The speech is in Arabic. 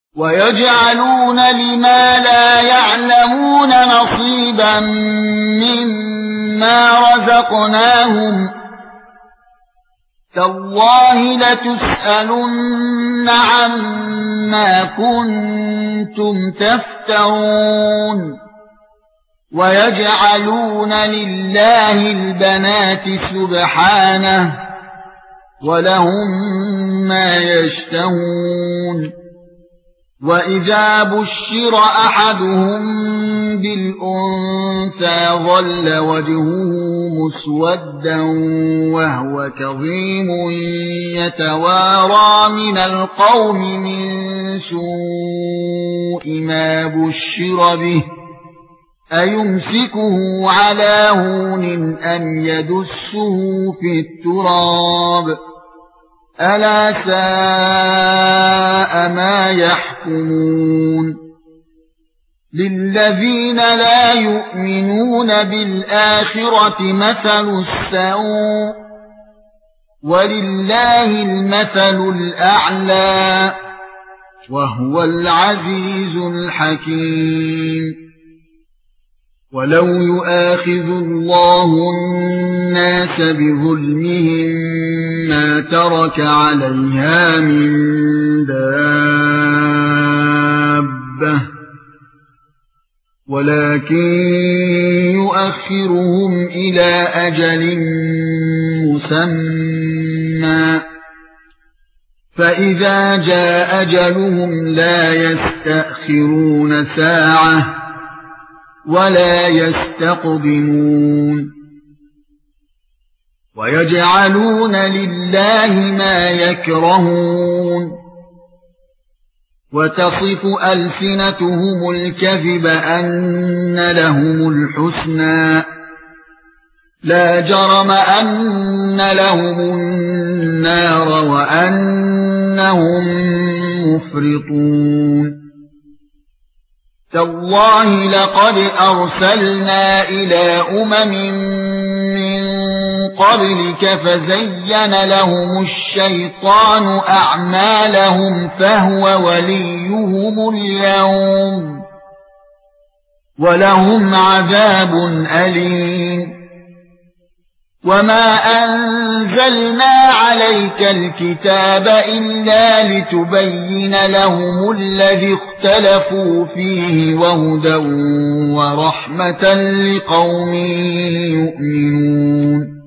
وَيَجْعَلُونَ لِمَا لَا يَعْلَمُونَ نَصِيبًا مِّمَّا رَزَقْنَاهُمْ تَاللَّهِ لَتُسْأَلُنَّ عَمَّا كُنتُمْ تَفْتَرُونَ وَيَجْعَلُونَ لِلَّهِ الْبَنَاتِ سُبْحَانَهُ وَلَهُم مَّا يَشْتَهُونَ وَإِذَا بُشِّرَ أَحَدُهُم بِالْأُنثَىٰ ظَلَّ وَجْهُهُ مُسْوَدًّا وَهُوَ كَظِيمٌ يَتَوَارَىٰ مِنَ الْقَوْمِ مِن سُوءِ مَا بُشِّرَ بِهِ أَيُمْسِكُهُ عَلَىٰ هُونٍ أَمْ يَدُسُّهُ فِي التُّرَابِ أَلَا سَاءَ مَا يَحْكُمُونَ لِلَّذِينَ لَا يُؤْمِنُونَ بِالْآخِرَةِ مَثَلُ السَّوْءِ وَلِلَّهِ الْمَثَلُ الْأَعْلَى وَهُوَ الْعَزِيزُ الْحَكِيمُ وَلَوْ يُؤَاخِذُ اللَّهُ النَّاسَ بِظُلْمِهِم مَّا تَرَكَ عَلَيْهَا مِن دَابَّةٍ وَلَكِن يُؤَخِّرُهُمْ إِلَى أَجَلٍ مُّسَمًّى فَإِذَا جَاءَ أَجَلُهُمْ لَا يَسْتَأْخِرُونَ سَاعَةً وَلَا يَسْتَقْدِمُونَ وَيَجْعَلُونَ لِلَّهِ مَا يَكْرَهُونَ وَتَصِفُ أَلْسِنَتُهُمُ الْكَذِبَ أَنَّ لَهُمُ الْحُسْنَى لَا جَرَمَ أَنَّ لَهُمُ النَّارَ وَأَنَّهُمْ مُفْرِطُونَ تَاللَّهِ لَقَدْ أَرْسَلْنَا إِلَى مِن قَبْلِكَ فَزَيَّنَ لَهُمُ الشَّيْطَانُ أَعْمَالَهُمْ فَهُوَ وَلِيُّهُمُ الْيَوْمَ وَلَهُمْ عَذَابٌ أَلِيمٌ وَمَا أَنزَلْنَا عَلَيْكَ الْكِتَابَ إِلَّا لِتُبَيِّنَ لَهُمُ الَّذِي اخْتَلَفُوا فِيهِ وَهُدًى وَرَحْمَةً لِقَوْمٍ يُؤْمِنُونَ